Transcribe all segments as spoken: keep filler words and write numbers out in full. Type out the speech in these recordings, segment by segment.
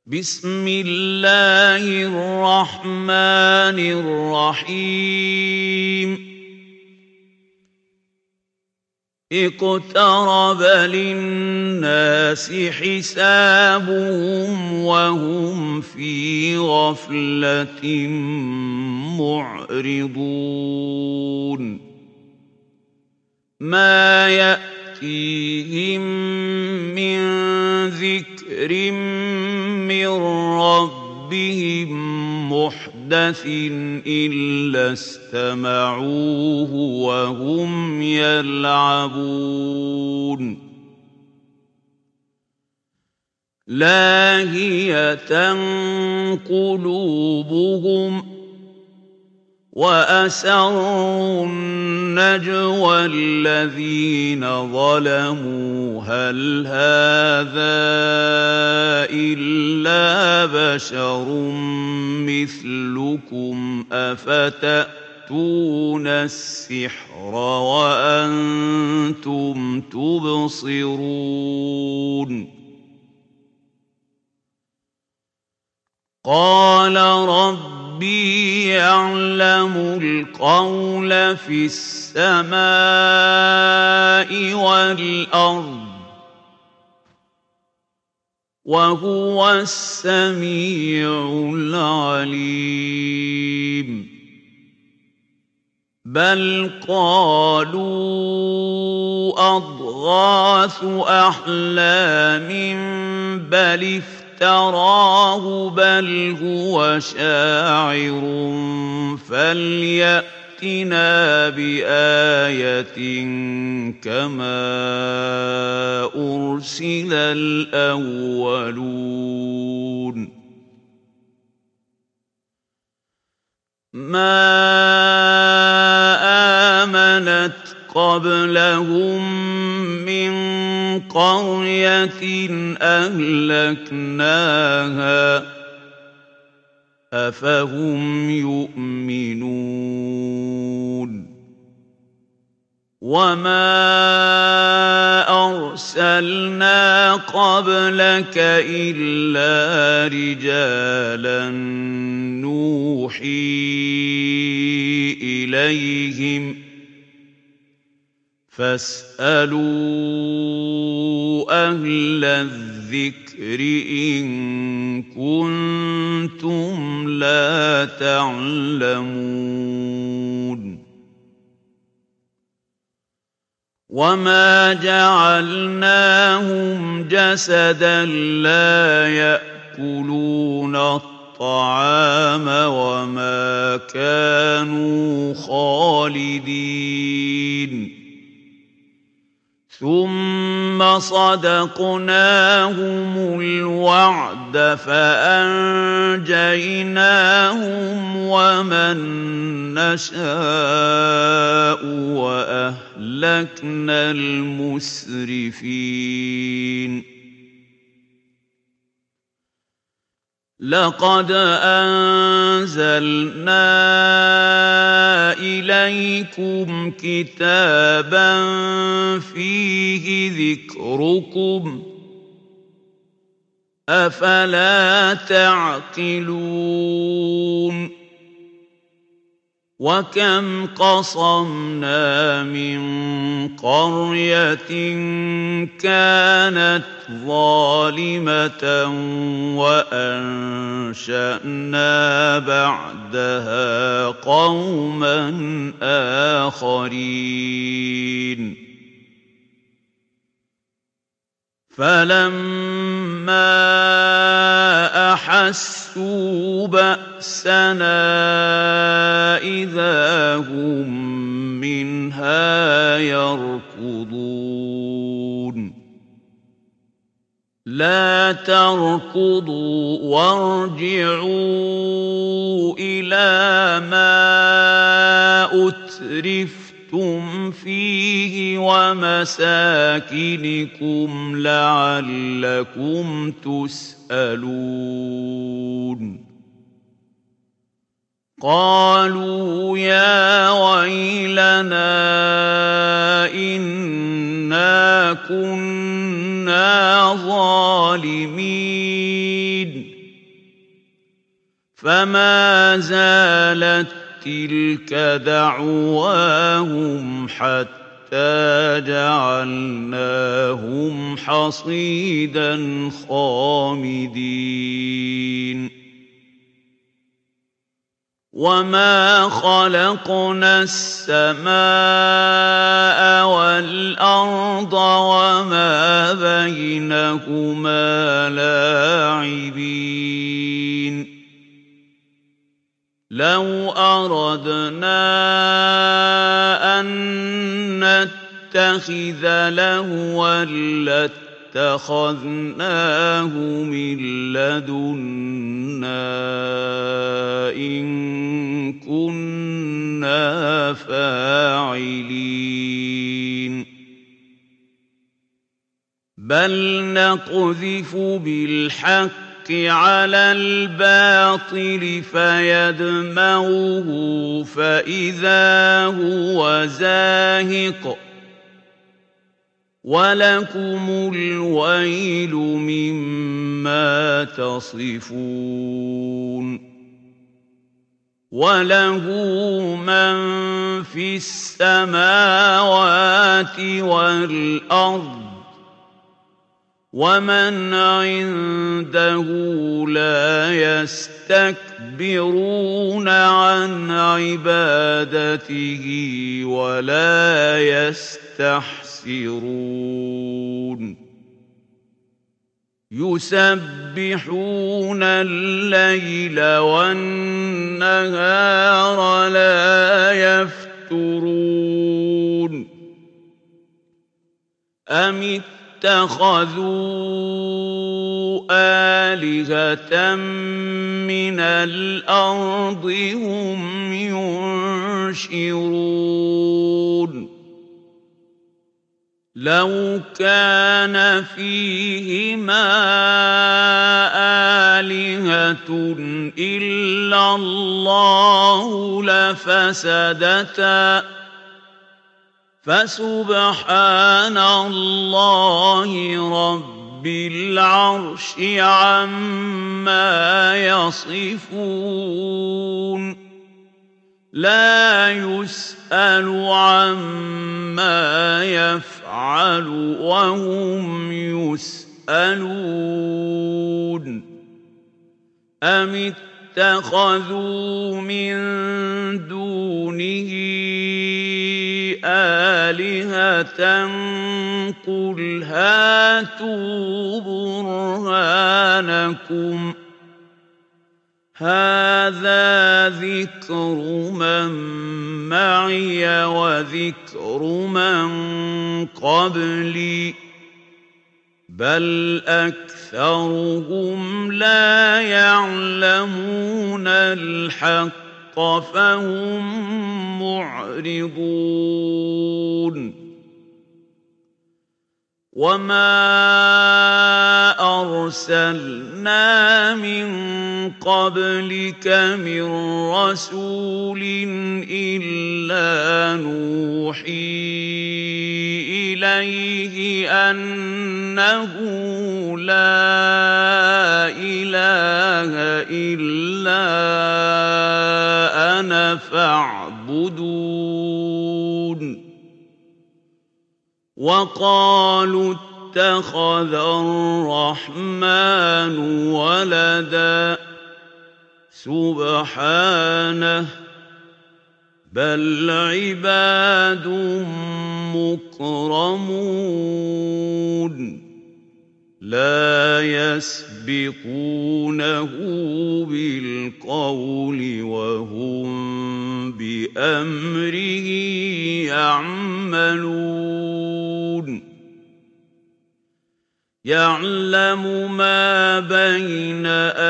بسم الله الرحمن الرحيم اقترب للناس حسابهم وهم في غفلة معرضون ما يأتيهم من ذكر من ربهم محدث إلا استمعوه وهم يلعبون لاهية قلوبهم وأسروا النجوى الذين ظلموا هل هذا إلا بشر مثلكم أفتأتون السحر وأنتم تبصرون قال ربي يعلم القول في السماء والأرض وهو السميع العليم بل قالوا أضغاث أحلام بل افتراه بل هو شاعر فليأتنا بآية كما أرسل الأولون ما آمنت قبلهم من قرية أهلكناها أفهم يؤمنون وما أرسلنا قبلك إلا رجالا نوحي إليهم فاسألوا أهل الذكر إن كنتم لا تعلمون وما جعلناهم جسدا لا يأكلون الطعام وما كانوا خالدين ثم صدقناهم الوعد فأنجيناهم ومن نشاء وأهلكنا المسرفين لقد أنزلنا إليكم كتابا فيه ذكركم أفلا تعقلون وكم قصمنا من قرية كانت ظالمة وأنشأنا بعدها قوما آخرين فلما أحسوا بأسنا إذا هم منها يركضون لا تركضوا وارجعوا إلى ما أترفتم فيه ومساكنكم لعلكم تسألون قالوا يا ويلنا إنا كنا ظالمين فما زالت تلك دعواهم حتى جعلناهم حصيدا خامدين وما خلقنا السماء والأرض وما بينهما لاعبين لو أردنا أن نتخذ لهوا لاتخذناه من لدنا إن كنا فاعلين بل نقذف بالحق على الباطل فيدمغه فإذا هو زاهق ولكم الويل مما تصفون وله من في السماوات والأرض ومن عنده لا يستكبرون عن عبادته ولا يستحسرون يسبحون الليل والنهار لا يفترون أم اتخذوا آلهة من الأرض هم ينشرون لو كان فيهما آلهة إلا الله لفسدتا فسبحان الله رب العرش عما يصفون لا يسأل عما يفعل وهم يسألون أم اتخذوا من دونه آلهة قل هاتوا برهانكم هذا ذكر من معي وذكر من قبلي بل أكثرهم لا يعلمون الحق فهم معرضون وما أرسلنا من قبلك من رسول إلا نوحي إليه أنه لا إله إلا أنا فاعبدون وقالوا اتخذ الرحمن ولدا سبحانه بل عباد مكرمون لا يسبقونه بالقول وهم بأمره يعملون يعلم ما بين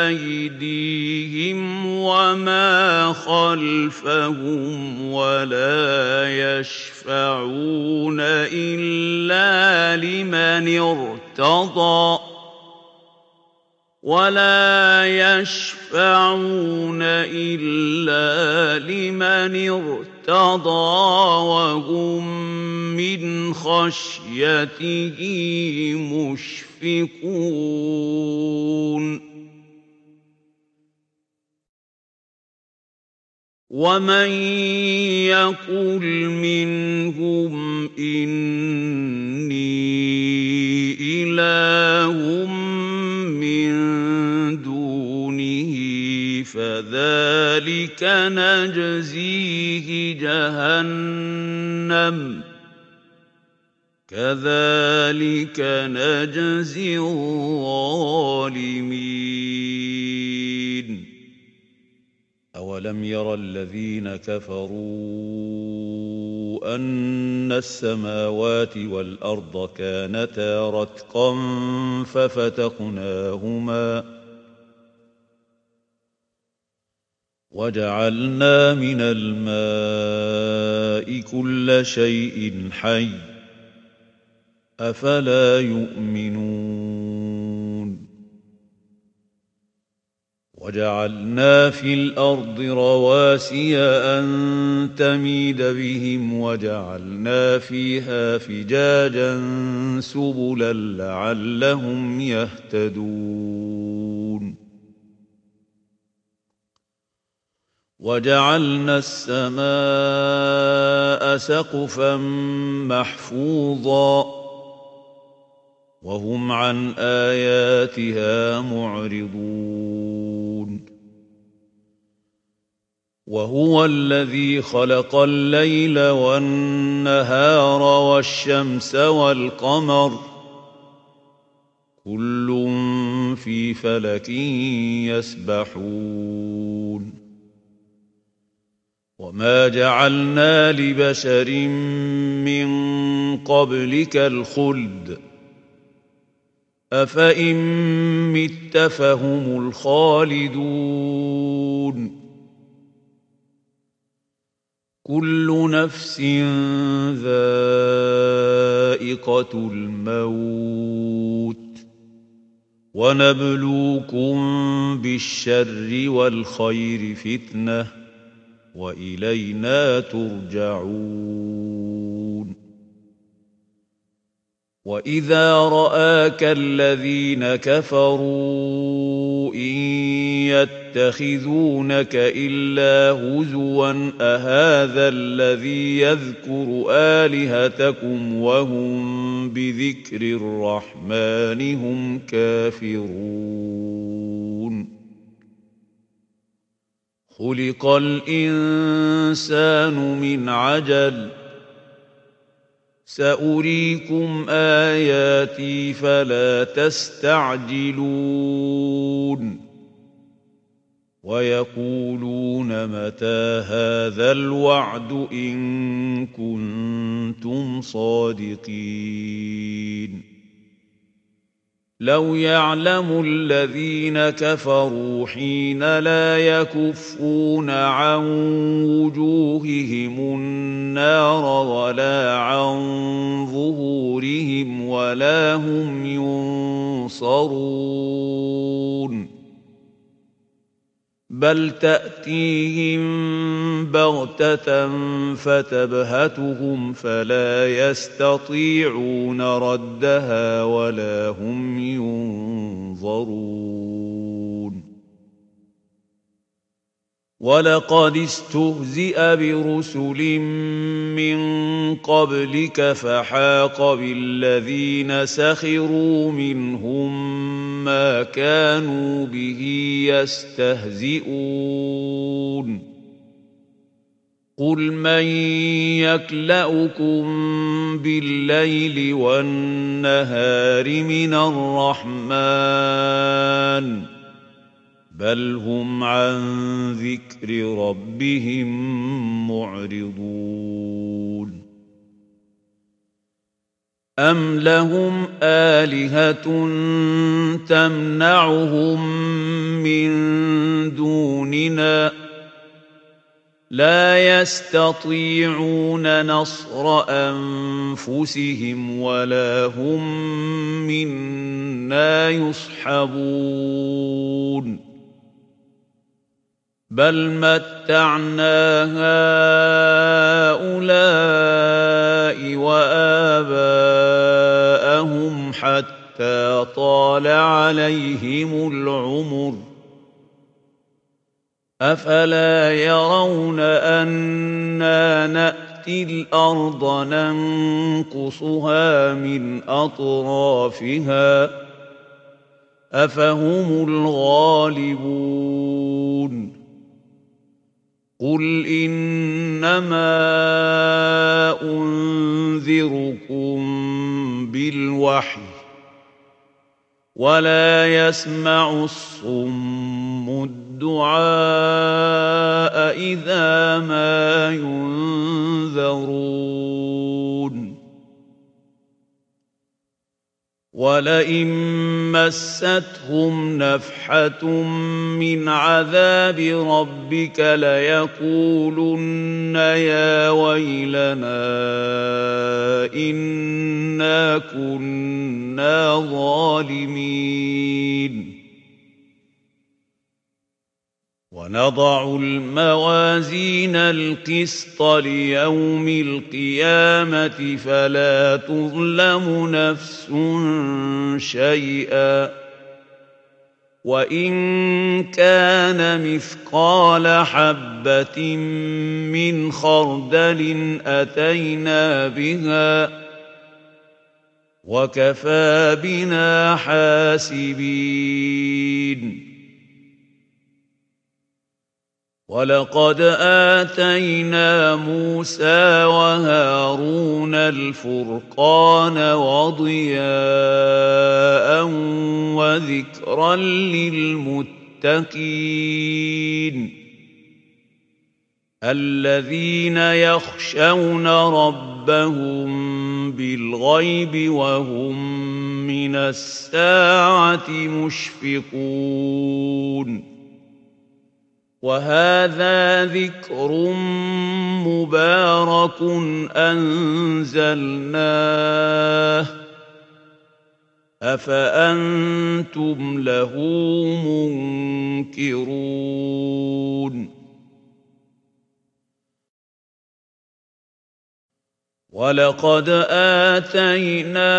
أيديهم وما خلفهم ولا يشفعون إلا لمن ارتضى ولا يشفعون إلا لمن ارتضى وهم من خشيته مشفقون ومن يقل منهم إني إله من دونه فذلك نجزيه جهنم كذلك نجزي الظالمين أولم ير الذين كفروا أن السماوات والأرض كانتا رتقا ففتقناهما وجعلنا من الماء كل شيء حي أفلا يؤمنون وجعلنا في الأرض رواسي أن تميد بهم وجعلنا فيها فجاجا سبلا لعلهم يهتدون وجعلنا السماء سقفا محفوظا وهم عن آياتها معرضون وهو الذي خلق الليل والنهار والشمس والقمر كل في فلك يسبحون وما جعلنا لبشر من قبلك الخلد أفإن مت فهم الخالدون كل نفس ذائقة الموت ونبلوكم بالشر والخير فتنة وإلينا ترجعون وإذا رآك الذين كفروا إن يتخذونك إلا هزوا أهذا الذي يذكر آلهتكم وهم بذكر الرحمن هم كافرون خلق الإنسان من عجل سأريكم آياتي فلا تستعجلون ويقولون متى هذا الوعد إن كنتم صادقين لو يعلم الذين كفروا حين لا يكفون عن وجوههم النار ولا عن ظهورهم ولا هم ينصرون بل تأتيهم بغتة فتبهتهم فلا يستطيعون ردها ولا هم ينظرون ولقد استهزئ برسل من قبلك فحاق بالذين سخروا منهم ما كانوا به يستهزئون قل من يكلؤكم بالليل والنهار من الرحمن بل هم عن ذكر ربهم معرضون أم لهم آلهة تمنعهم من دوننا لا يستطيعون نصر أنفسهم ولا هم منا يصحبون بل متعنا هؤلاء وآباءهم حتى طال عليهم العمر أفلا يرون أنا نأتي الأرض ننقصها من أطرافها أفهم الغالبون قل إنما أنذركم بالوحي ولا يسمع الصم الدعاء إذا ما ينذرون ولئن مستهم نفحة من عذاب ربك ليقولن يا ويلنا إنا كنا ظالمين ونضع الموازين القسط ليوم القيامة فلا تظلم نفس شيئا وإن كان مثقال حبة من خردل أتينا بها وكفى بنا حاسبين ولقد آتينا موسى وهارون الفرقان وضياء وذكرا للمتقين الذين يخشون ربهم بالغيب وهم من الساعة مشفقون وهذا ذكر مبارك أنزلناه أفأنتم له منكرون ولقد آتينا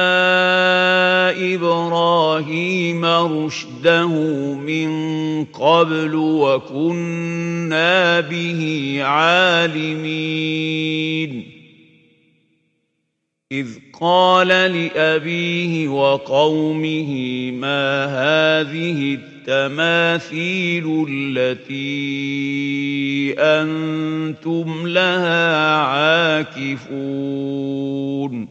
إبراهيم رشده من قبل وكنا به عالمين إذ قال لأبيه وقومه ما هذه التماثيل التي أنتم لها عاكفون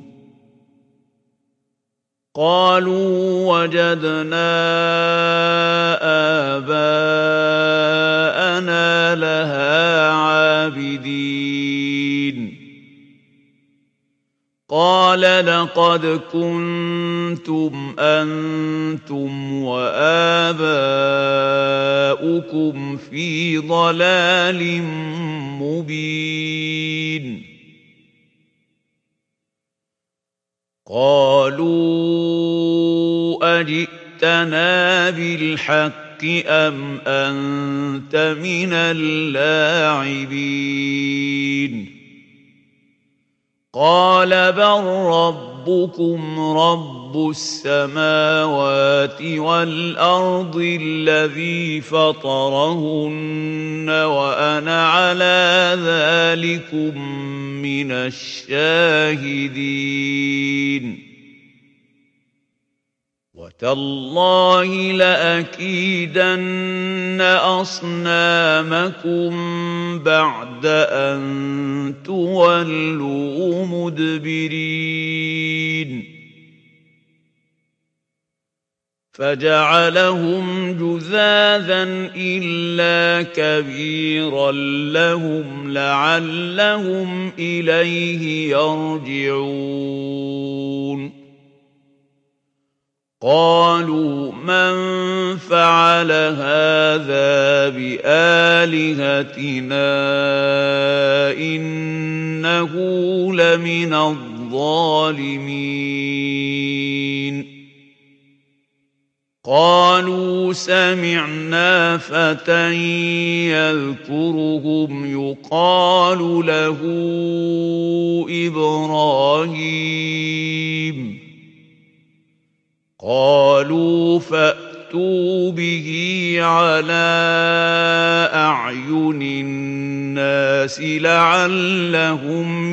قالوا وجدنا آباءنا لها عابدين قال لقد كنتم أنتم وآباؤكم في ضلال مبين قالوا أجئتنا بالحق أم أنت من اللاعبين قال بل ربكم رب السماوات والأرض الذي فطرهن وأنا على ذلكم من الشاهدين وتالله لأكيدن أصنامكم بعد أن تولوا مدبرين فجعلهم جذاذا إلا كبيرا لهم لعلهم إليه يرجعون قالوا من فعل هذا بآلهتنا إنه لمن الظالمين قالوا سمعنا فتى يذكرهم يقال له إبراهيم قالوا فأتوا به على أعين الناس لعلهم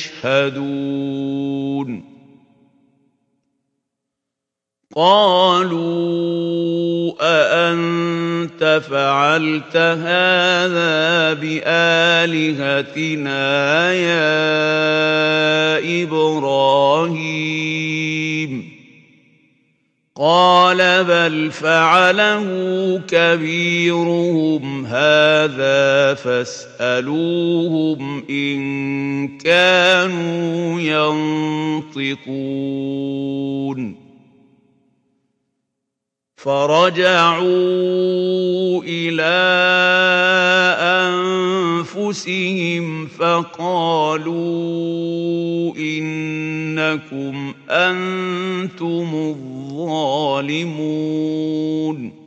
يشهدون قالوا أأنت فعلت هذا بآلهتنا يا إبراهيم قال بل فعله كبيرهم هذا فاسألوهم إن كانوا ينطقون فرجعوا إلى أنفسهم فقالوا إنكم أنتم الظالمون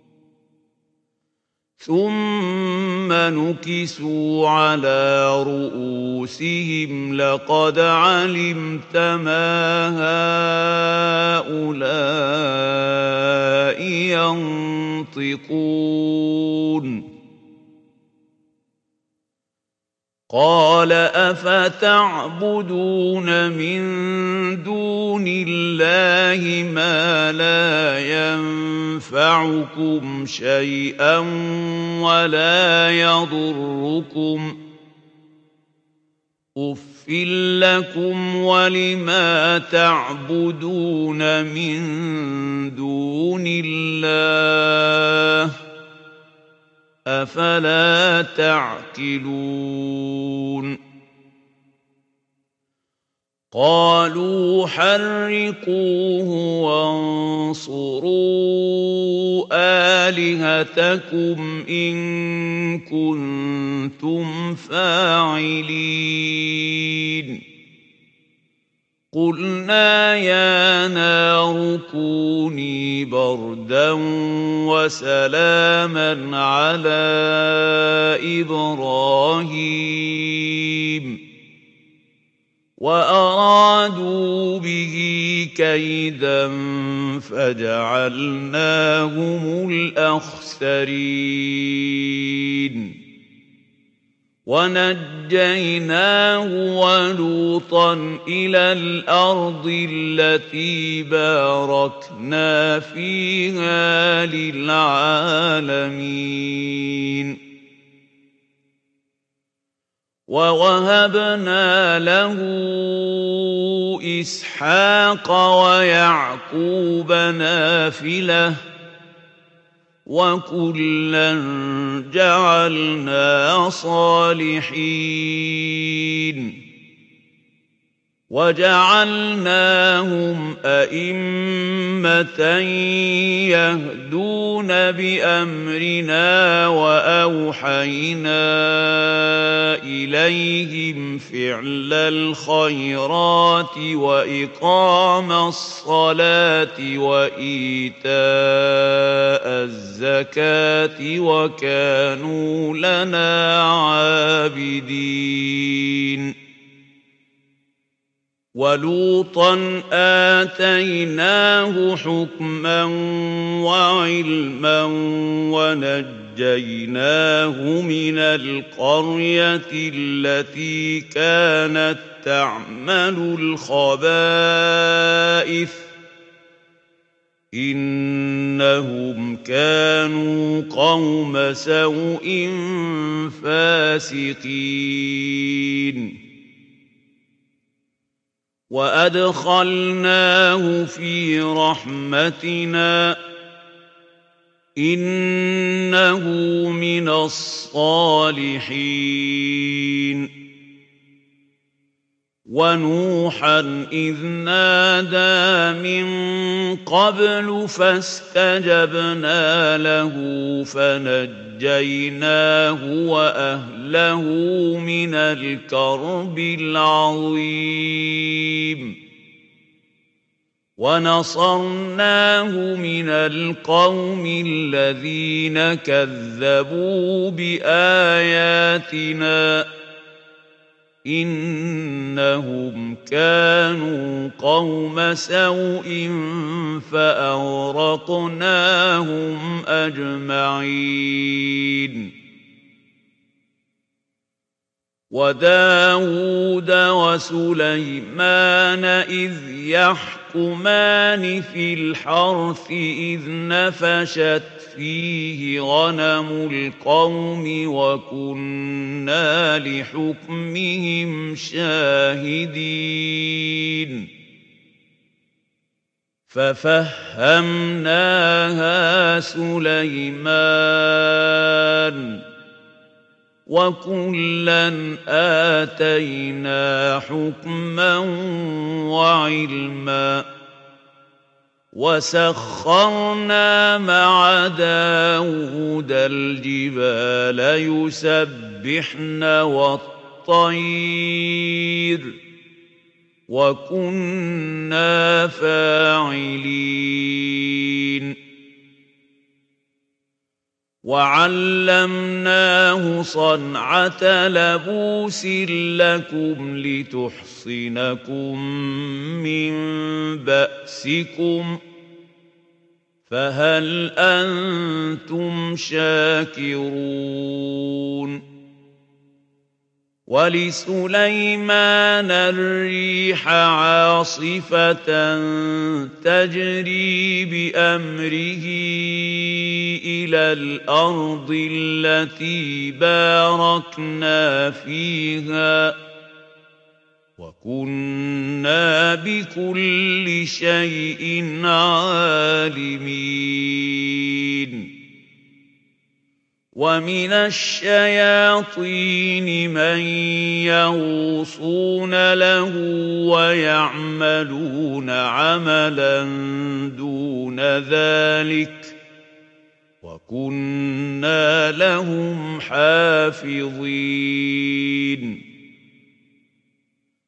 ثم نكسوا على رؤوسهم لقد علمت ما هؤلاء ينطقون قال أفتعبدون من دون الله ما لا ينفعكم شيئا ولا يضركم أف لكم ولما تعبدون من دون الله أفلا تعقلون قالوا حرقوه وانصروا آلهتكم إن كنتم فاعلين قلنا يا نار كوني بردا وسلاما على إبراهيم وأرادوا به كيدا فجعلناهم الأخسرين ونجيناه ولوطا إلى الأرض التي باركنا فيها للعالمين ووهبنا له إسحاق ويعقوب نافلة وكلا جعلنا صالحين وجعلناهم أئمة يهدون بأمرنا وأوحينا إليهم فعل الخيرات وإقام الصلاة وإيتاء الزكاة وكانوا لنا عابدين ولوطا آتيناه حكما وعلما ونجيناه من القرية التي كانت تعمل الخبائث إنهم كانوا قوم سوء فاسقين وأدخلناه في رحمتنا إنه من الصالحين ونوحا إذ نادى من قبل فاستجبنا له فنجيناه وأهله من الكرب العظيم ونصرناه من القوم الذين كذبوا بآياتنا إنهم كانوا قوم سوء فأغرقناهم أجمعين وداود وسليمان إذ يحكمان في الحرث إذ نفشت فيه غنم القوم وكنا لحكمهم شاهدين ففهمناها سليمان وكلا آتينا حكما وعلما وسخرنا مع داود الجبال يسبحن والطير وكنا فاعلين وعلمناه صنعة لبوس لكم لتحصنكم من بأسكم فهل أنتم شاكرون ولسليمان الريح عاصفة تجري بأمره إلى الأرض التي باركنا فيها وكنا بكل شيء عالمين ومن الشياطين من يغوصون له ويعملون عملا دون ذلك وكنا لهم حافظين